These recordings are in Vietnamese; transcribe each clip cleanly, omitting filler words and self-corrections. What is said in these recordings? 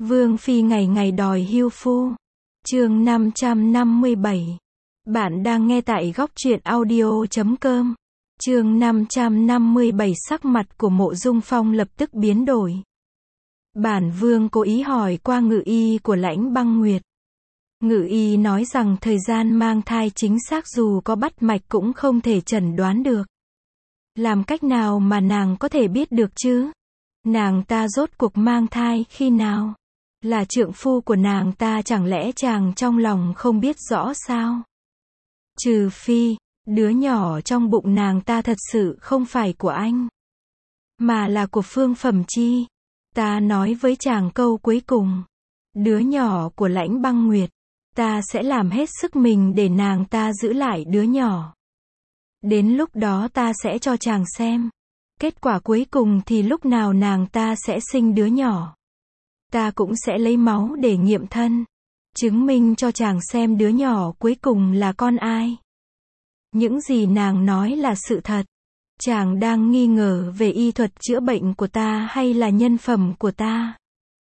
Vương phi ngày ngày đòi hưu phu. Chương 557. Bạn đang nghe tại góc truyện audio.com. Chương 557. Sắc mặt của Mộ Dung Phong lập tức biến đổi. Bản vương cố ý hỏi qua ngự y của Lãnh Băng Nguyệt. Ngự y nói rằng thời gian mang thai chính xác dù có bắt mạch cũng không thể chẩn đoán được. Làm cách nào mà nàng có thể biết được chứ? Nàng ta rốt cuộc mang thai khi nào? Là trượng phu của nàng ta, chẳng lẽ chàng trong lòng không biết rõ sao? Trừ phi, đứa nhỏ trong bụng nàng ta thật sự không phải của anh, mà là của Phương Phẩm Chi. Ta nói với chàng câu cuối cùng. Đứa nhỏ của Lãnh Băng Nguyệt. Ta sẽ làm hết sức mình để nàng ta giữ lại đứa nhỏ. Đến lúc đó ta sẽ cho chàng xem. Kết quả cuối cùng thì lúc nào nàng ta sẽ sinh đứa nhỏ. Ta cũng sẽ lấy máu để nghiệm thân. Chứng minh cho chàng xem đứa nhỏ cuối cùng là con ai. Những gì nàng nói là sự thật. Chàng đang nghi ngờ về y thuật chữa bệnh của ta hay là nhân phẩm của ta?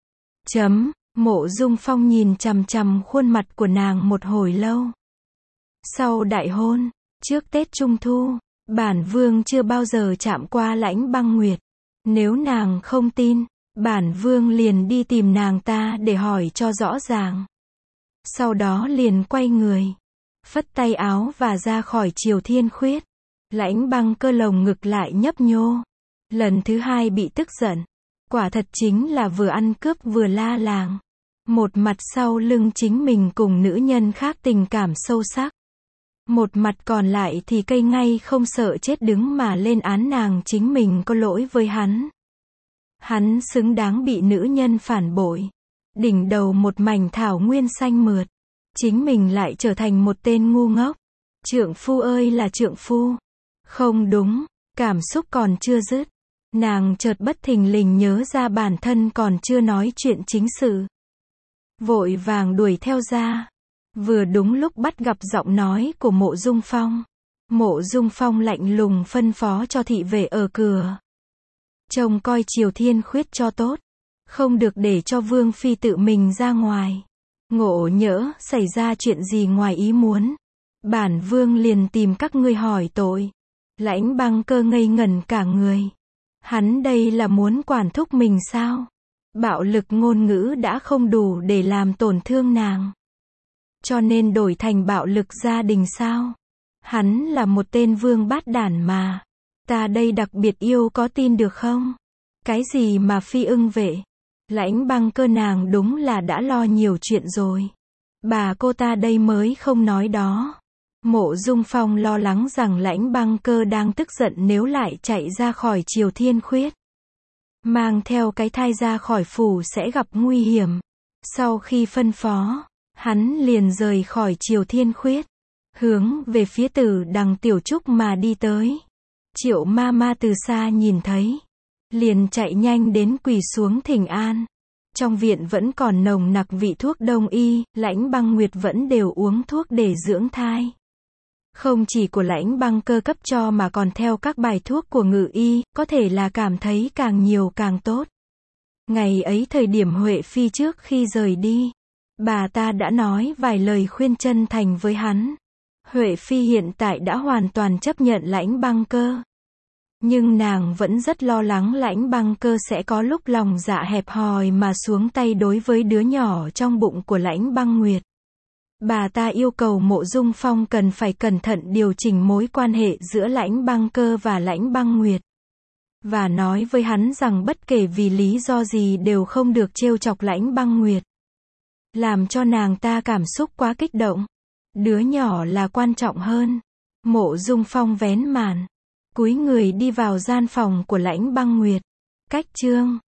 Mộ Dung Phong nhìn chằm chằm khuôn mặt của nàng một hồi lâu. Sau đại hôn, trước Tết Trung Thu, bản vương chưa bao giờ chạm qua Lãnh Băng Nguyệt. Nếu nàng không tin, bản vương liền đi tìm nàng ta để hỏi cho rõ ràng. Sau đó liền quay người, phất tay áo và ra khỏi Triều Thiên Khuyết. Lãnh Băng Cơ lồng ngực lại nhấp nhô. Lần thứ hai bị tức giận. Quả thật chính là vừa ăn cướp vừa la làng. Một mặt sau lưng chính mình cùng nữ nhân khác tình cảm sâu sắc. Một mặt còn lại thì cây ngay không sợ chết đứng mà lên án nàng chính mình có lỗi với hắn. Hắn xứng đáng bị nữ nhân phản bội. Đỉnh đầu một mảnh thảo nguyên xanh mượt. Chính mình lại trở thành một tên ngu ngốc. Trượng phu ơi là trượng phu. Không đúng, cảm xúc còn chưa dứt. Nàng chợt bất thình lình nhớ ra bản thân còn chưa nói chuyện chính sự. Vội vàng đuổi theo ra. Vừa đúng lúc bắt gặp giọng nói của Mộ Dung Phong. Mộ Dung Phong lạnh lùng phân phó cho thị vệ ở cửa. Trông coi Triều Thiên Khuyết cho tốt. Không được để cho Vương Phi tự mình ra ngoài. Ngộ nhỡ xảy ra chuyện gì ngoài ý muốn. Bản vương liền tìm các ngươi hỏi tội. Lãnh Băng Cơ ngây ngẩn cả người. Hắn đây là muốn quản thúc mình sao? Bạo lực ngôn ngữ đã không đủ để làm tổn thương nàng. Cho nên đổi thành bạo lực gia đình sao? Hắn là một tên vương bát đản mà. Ta đây đặc biệt yêu có tin được không? Cái gì mà phi ưng vệ? Lãnh Băng Cơ nàng đúng là đã lo nhiều chuyện rồi. Bà cô ta đây mới không nói đó. Mộ Dung Phong lo lắng rằng Lãnh Băng Cơ đang tức giận nếu lại chạy ra khỏi Triều Thiên Khuyết. Mang theo cái thai ra khỏi phủ sẽ gặp nguy hiểm. Sau khi phân phó, hắn liền rời khỏi Triều Thiên Khuyết. Hướng về phía Tử Đằng Tiểu Trúc mà đi tới. Triệu ma ma từ xa nhìn thấy. Liền chạy nhanh đến quỳ xuống thỉnh an. Trong viện vẫn còn nồng nặc vị thuốc đông y, Lãnh Băng Nguyệt vẫn đều uống thuốc để dưỡng thai. Không chỉ của Lãnh Băng Cơ cấp cho mà còn theo các bài thuốc của ngự y, có thể là cảm thấy càng nhiều càng tốt. Ngày ấy thời điểm Huệ Phi trước khi rời đi, bà ta đã nói vài lời khuyên chân thành với hắn. Huệ Phi hiện tại đã hoàn toàn chấp nhận Lãnh Băng Cơ. Nhưng nàng vẫn rất lo lắng Lãnh Băng Cơ sẽ có lúc lòng dạ hẹp hòi mà xuống tay đối với đứa nhỏ trong bụng của Lãnh Băng Nguyệt. Bà ta yêu cầu Mộ Dung Phong cần phải cẩn thận điều chỉnh mối quan hệ giữa Lãnh Băng Cơ và Lãnh Băng Nguyệt. Và nói với hắn rằng bất kể vì lý do gì đều không được trêu chọc Lãnh Băng Nguyệt. Làm cho nàng ta cảm xúc quá kích động. Đứa nhỏ là quan trọng hơn. Mộ Dung Phong vén màn. Cúi người đi vào gian phòng của Lãnh Băng Nguyệt. Cách chương